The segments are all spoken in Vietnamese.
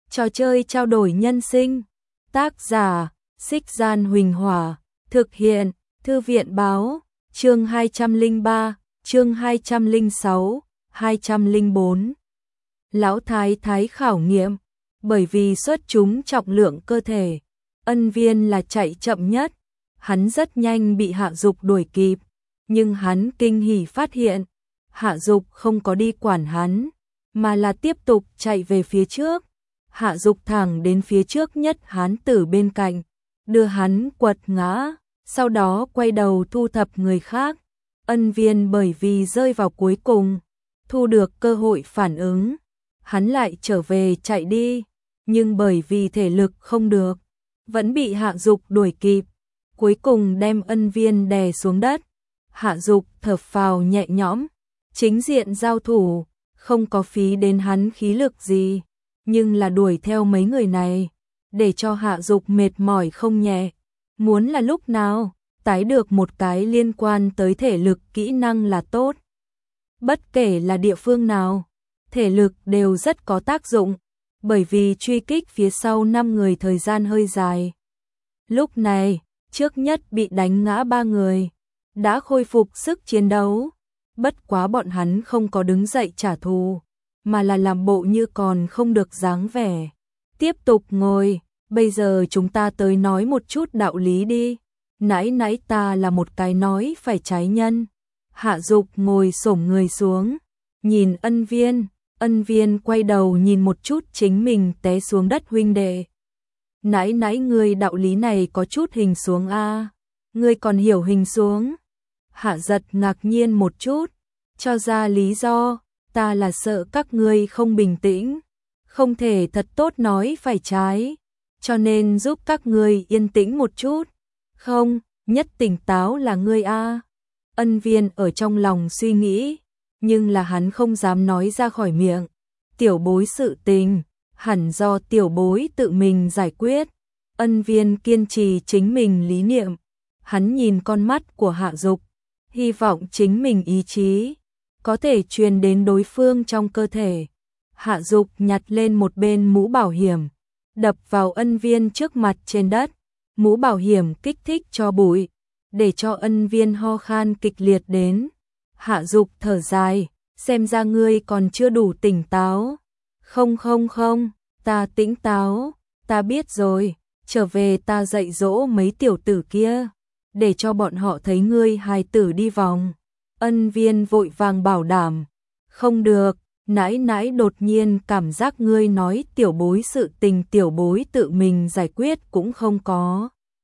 Trò chơi trao đổi nhân sinh. Tác giả: Xích Gian Huỳnh Hỏa. Thực hiện: Thư viện báo. Chương 203, chương 206, 204. Lão Thái Thái khảo nghiệm. Bởi vì xuất chúng trọng lượng cơ thể, Ân Viên là chạy chậm nhất. Hắn rất nhanh bị Hạ Dục đuổi kịp, nhưng hắn kinh hỉ phát hiện Hạ Dục không có đi quản hắn, mà là tiếp tục chạy về phía trước. Hạ Dục thẳng đến phía trước nhất hán tử bên cạnh, đưa hắn quật ngã, sau đó quay đầu thu thập người khác. Ân Viên bởi vì rơi vào cuối cùng, thu được cơ hội phản ứng, hắn lại trở về chạy đi, nhưng bởi vì thể lực không được, vẫn bị Hạ Dục đuổi kịp, cuối cùng đem Ân Viên đè xuống đất. Hạ Dục thở phào nhẹ nhõm, chính diện giao thủ, không có phí đến hắn khí lực gì, nhưng là đuổi theo mấy người này, để cho Hạ Dục mệt mỏi không nhẹ. Muốn là lúc nào tái được một cái liên quan tới thể lực kỹ năng là tốt. Bất kể là địa phương nào, thể lực đều rất có tác dụng, bởi vì truy kích phía sau 5 người thời gian hơi dài. Lúc này, trước nhất bị đánh ngã 3 người, đã khôi phục sức chiến đấu, bất quá bọn hắn không có đứng dậy trả thù, mà là làm bộ như còn không được dáng vẻ. Tiếp tục ngồi, bây giờ chúng ta tới nói một chút đạo lý đi. Nãy nãy ta là một cái nói phải trái nhân. Hạ Dục ngồi xổm người xuống, nhìn Ân Viên. Ân Viên quay đầu nhìn một chút chính mình té xuống đất huynh đệ. Nãy nãy ngươi đạo lý này có chút hình xuống a, ngươi còn hiểu hình xuống? Hạ Giật ngạc nhiên một chút, cho ra lý do, ta là sợ các ngươi không bình tĩnh, không thể thật tốt nói phải trái, cho nên giúp các ngươi yên tĩnh một chút. Không, nhất tỉnh táo là ngươi a. Ân Viên ở trong lòng suy nghĩ, nhưng là hắn không dám nói ra khỏi miệng. Tiểu bối sự tình, hẳn do tiểu bối tự mình giải quyết. Ân Viên kiên trì chính mình lý niệm. Hắn nhìn con mắt của Hạ Dục, hy vọng chính mình ý chí có thể truyền đến đối phương trong cơ thể. Hạ Dục nhặt lên một bên mũ bảo hiểm, đập vào Ân Viên trước mặt trên đất. Mũ bảo hiểm kích thích cho bụi, để cho Ân Viên ho khan kịch liệt đến. Hạ Dục thở dài, xem ra ngươi còn chưa đủ tỉnh táo. Không, ta tỉnh táo, ta biết rồi, trở về ta dạy dỗ mấy tiểu tử kia, để cho bọn họ thấy ngươi hài tử đi vòng. Ân Viên vội vàng bảo đảm, không được, nãy nãy đột nhiên cảm giác ngươi nói tiểu bối sự tình tiểu bối tự mình giải quyết cũng không có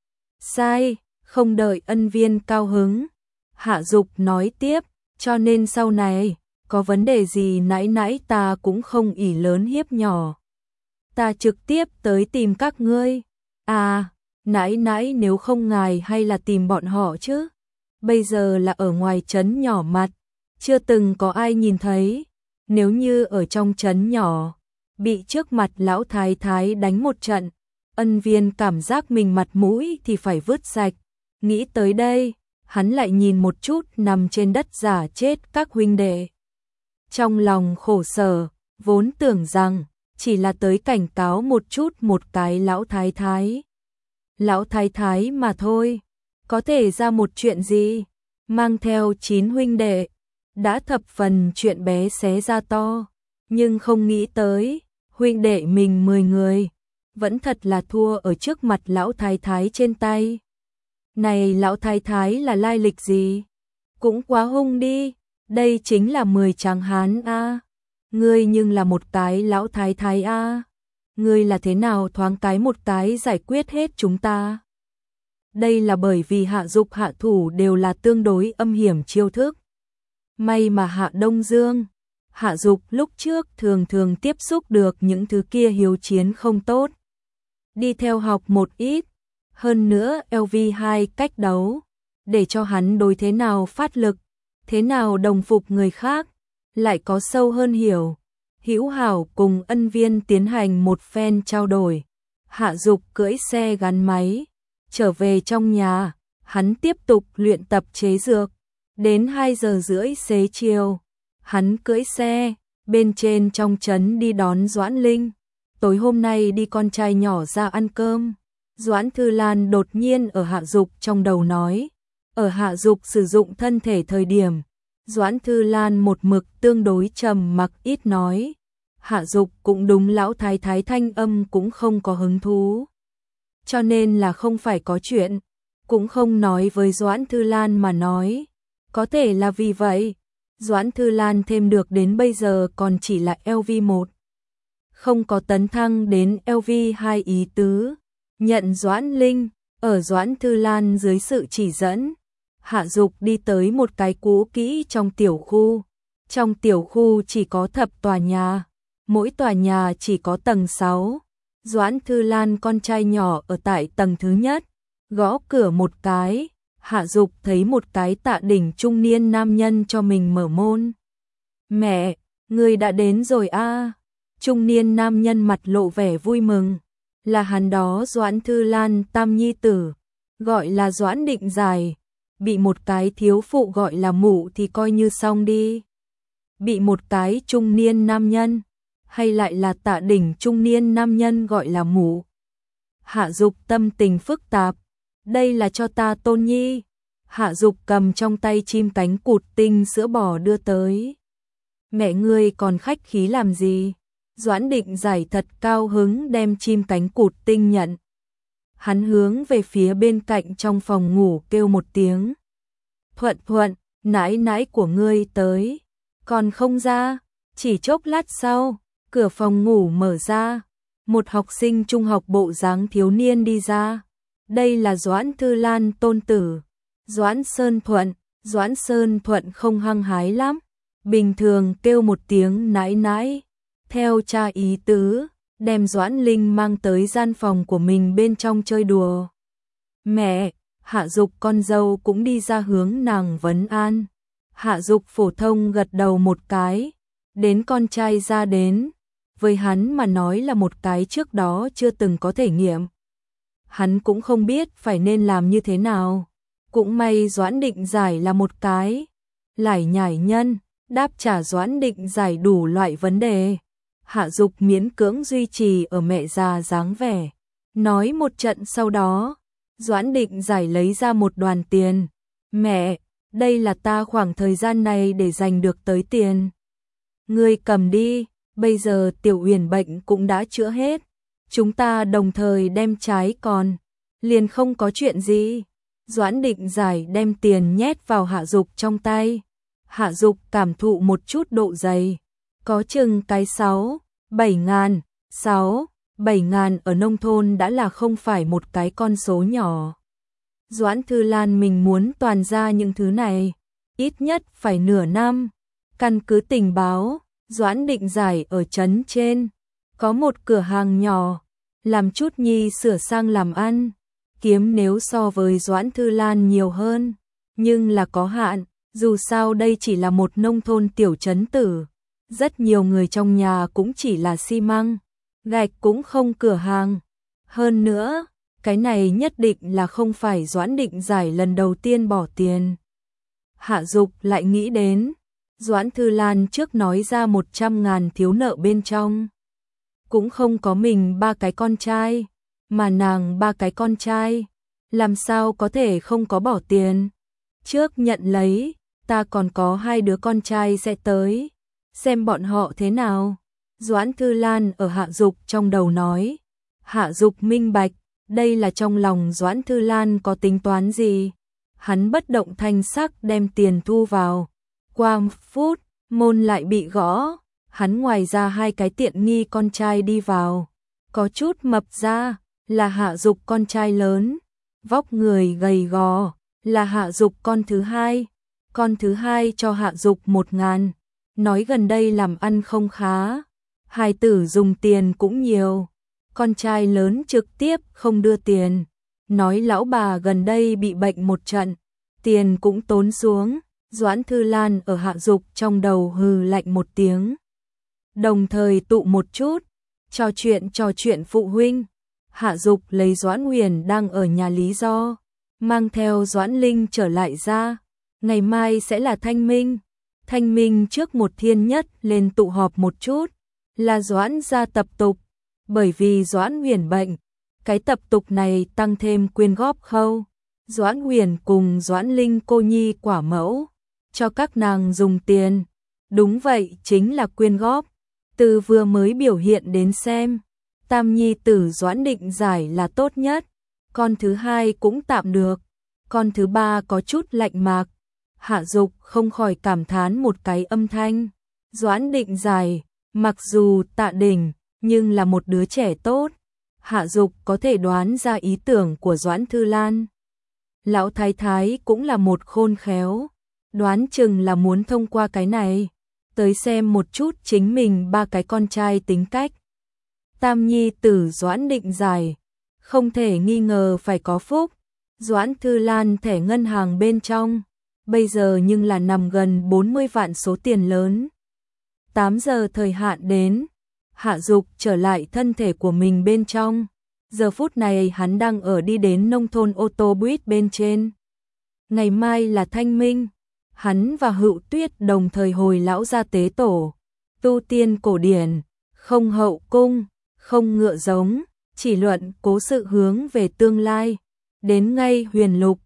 sai. Không đợi Ân Viên cao hứng, Hạ Dục nói tiếp, cho nên sau này có vấn đề gì nãy nãy ta cũng không ỷ lớn hiếp nhỏ, ta trực tiếp tới tìm các ngươi. À, nãy nãy nếu không ngài hay là tìm bọn họ chứ, bây giờ là ở ngoài trấn nhỏ mặt, chưa từng có ai nhìn thấy. Nếu như ở trong trấn nhỏ, bị trước mặt lão thái thái đánh một trận, Ân Viên cảm giác mình mặt mũi thì phải vứt sạch. Nghĩ tới đây, hắn lại nhìn một chút nằm trên đất giả chết các huynh đệ. Trong lòng khổ sở, vốn tưởng rằng chỉ là tới cảnh cáo một chút một cái lão thái thái. Lão thái thái mà thôi, có thể ra một chuyện gì, mang theo 9 huynh đệ, đã thập phần chuyện bé xé ra to, nhưng không nghĩ tới, huynh đệ mình 10 người, vẫn thật là thua ở trước mặt lão thái thái trên tay. Này lão thái thái là lai lịch gì? Cũng quá hung đi, đây chính là 10 tráng hán a. Ngươi nhưng là một cái lão thái thái a. Ngươi là thế nào thoáng cái một cái giải quyết hết chúng ta? Đây là bởi vì Hạ Dục hạ thủ đều là tương đối âm hiểm chiêu thức. May mà Hạ Đông Dương, Hạ Dục lúc trước thường thường tiếp xúc được những thứ kia hiếu chiến không tốt. Đi theo học một ít, hơn nữa LV2 cách đấu, để cho hắn đối thế nào phát lực, thế nào đồng phục người khác, lại có sâu hơn hiểu. Hữu hảo cùng Ân Viên tiến hành một phen trao đổi. Hạ Dục cưỡi xe gắn máy, trở về trong nhà, hắn tiếp tục luyện tập chế dược. Đến 2 giờ rưỡi xế chiều, hắn cưỡi xe, bên trên trong trấn đi đón Doãn Linh. tối hôm nay đi con trai nhỏ ra ăn cơm. Doãn Thư Lan đột nhiên ở Hạ Dục trong đầu nói. Ở Hạ Dục sử dụng thân thể thời điểm, Doãn Thư Lan một mực tương đối trầm mặc ít nói. Hạ Dục cũng đúng, lão thái thái thanh âm cũng không có hứng thú. Cho nên là không phải có chuyện, cũng không nói với Doãn Thư Lan mà nói. Có thể là vì vậy, Doãn Thư Lan thêm được đến bây giờ còn chỉ là LV1. Không có tấn thăng đến LV2 ý tứ. Nhận Doãn Linh, ở Doãn Thư Lan dưới sự chỉ dẫn, Hạ Dục đi tới một cái cũ kỹ trong tiểu khu. Trong tiểu khu chỉ có thập tòa nhà, mỗi tòa nhà chỉ có tầng 6. Doãn Thư Lan con trai nhỏ ở tại tầng thứ nhất, gõ cửa một cái, Hạ Dục thấy một cái tạ đỉnh trung niên nam nhân cho mình mở môn. Mẹ, người đã đến rồi a. Trung niên nam nhân mặt lộ vẻ vui mừng. Là hắn đó, Doãn Thư Lan tam nhi tử, gọi là Doãn Định Giải. Bị một cái thiếu phụ gọi là mụ thì coi như xong đi. Bị một cái trung niên nam nhân, hay lại là tạ đỉnh trung niên nam nhân gọi là mụ. Hạ Dục tâm tình phức tạp. Đây là cho ta tôn nhi. Hạ Dục cầm trong tay chim cánh cụt tinh sữa bò đưa tới. Mẹ ngươi còn khách khí làm gì? Doãn Định Giải thật cao hứng đem chim cánh cụt tinh nhận. Hắn hướng về phía bên cạnh trong phòng ngủ kêu một tiếng. Thuận Thuận, nãi nãi của ngươi tới. Còn không ra, chỉ chốc lát sau, cửa phòng ngủ mở ra. Một học sinh trung học bộ dáng thiếu niên đi ra. Đây là Doãn Thư Lan tôn tử, Doãn Sơn Thuận. Doãn Sơn Thuận không hăng hái lắm, bình thường kêu một tiếng nãi nãi. Theo cha ý tứ, đem Doãn Linh mang tới gian phòng của mình bên trong chơi đùa. Mẹ, Hạ Dục con dâu cũng đi ra hướng nàng vấn an. Hạ Dục phổ thông gật đầu một cái, đến con trai ra đến. Với hắn mà nói là một cái trước đó chưa từng có thể nghiệm. Hắn cũng không biết phải nên làm như thế nào. Cũng may Doãn Định Giải là một cái lải nhải nhân, đáp trả Doãn Định Giải đủ loại vấn đề. Hạ Dục miễn cưỡng duy trì ở mẹ già dáng vẻ. Nói một trận sau đó, Doãn Định Giải lấy ra một đoàn tiền. Mẹ, đây là ta khoảng thời gian này để dành được tới tiền. Ngươi cầm đi, bây giờ Tiểu Uyển bệnh cũng đã chữa hết. Chúng ta đồng thời đem trái còn, liền không có chuyện gì. Doãn Định Giải đem tiền nhét vào Hạ Dục trong tay. Hạ Dục cảm thụ một chút độ dày. Có chừng cái 6-7 ngàn. 6-7 ngàn ở nông thôn đã là không phải một cái con số nhỏ. Doãn Thư Lan mình muốn toàn ra những thứ này, ít nhất phải nửa năm. Căn cứ tình báo, Doãn Định Giải ở trấn trên, có một cửa hàng nhỏ, làm chút nhi sửa sang làm ăn. Kiếm nếu so với Doãn Thư Lan nhiều hơn, nhưng là có hạn, dù sao đây chỉ là một nông thôn tiểu trấn tử. Rất nhiều người trong nhà cũng chỉ là xi măng, gạch cũng không cửa hàng. Hơn nữa, cái này nhất định là không phải Doãn Định Giải lần đầu tiên bỏ tiền. Hạ Dục lại nghĩ đến, Doãn Thư Lan trước nói ra 100 ngàn thiếu nợ bên trong. Cũng không có mình 3 cái con trai, mà nàng 3 cái con trai, làm sao có thể không có bỏ tiền. Trước nhận lấy, ta còn có 2 đứa con trai sẽ tới, xem bọn họ thế nào. Doãn Thư Lan ở Hạ Dục trong đầu nói. Hạ Dục minh bạch, đây là trong lòng Doãn Thư Lan có tính toán gì. Hắn bất động thanh sắc đem tiền thu vào. Qua 1 phút, môn lại bị gõ. Hắn ngoài ra 2 cái tiện nghi con trai đi vào. Có chút mập ra, là Hạ Dục con trai lớn. Vóc người gầy gò, là Hạ Dục con thứ hai. Con thứ hai cho Hạ Dục 1 ngàn. Nói gần đây làm ăn không khá. Hài tử dùng tiền cũng nhiều. Con trai lớn trực tiếp không đưa tiền. Nói lão bà gần đây bị bệnh một trận. Tiền cũng tốn xuống. Doãn Thư Lan ở Hạ Dục trong đầu hừ lạnh một tiếng. Đồng thời tụ một chút, trò chuyện phụ huynh. Hạ Dục lấy Doãn Huyền đang ở nhà lý do, mang theo Doãn Linh trở lại ra. Ngày mai sẽ là Thanh Minh. Thanh Minh trước một thiên nhất lên tụ họp một chút, là Doãn gia tập tục. Bởi vì Doãn Huyền bệnh, cái tập tục này tăng thêm quyên góp khâu. Doãn Huyền cùng Doãn Linh cô nhi quả mẫu, cho các nàng dùng tiền. Đúng vậy, chính là quyên góp. Từ vừa mới biểu hiện đến xem, tam nhi tử Doãn Định Giải là tốt nhất, con thứ hai cũng tạm được, con thứ ba có chút lạnh mạc. Hạ Dục không khỏi cảm thán một cái âm thanh. Doãn Định Giải, mặc dù tạ đỉnh, nhưng là một đứa trẻ tốt. Hạ Dục có thể đoán ra ý tưởng của Doãn Thư Lan. Lão thái thái cũng là một khôn khéo, đoán chừng là muốn thông qua cái này tới xem một chút chính mình ba cái con trai tính cách. Tam nhi tử Doãn Định Giải, không thể nghi ngờ phải có phúc. Doãn Thư Lan thẻ ngân hàng bên trong, bây giờ nhưng là nằm gần 40 vạn số tiền lớn. 8 giờ thời hạn đến, Hạ Dục trở lại thân thể của mình bên trong. Giờ phút này hắn đang ở đi đến nông thôn ô tô buýt bên trên. Ngày mai là Thanh Minh, hắn và Hữu Tuyết đồng thời hồi lão gia tế tổ. Tu tiên cổ điển, không hậu cung, không ngựa giống, chỉ luận cố sự hướng về tương lai. Đến ngay Huyền Lục,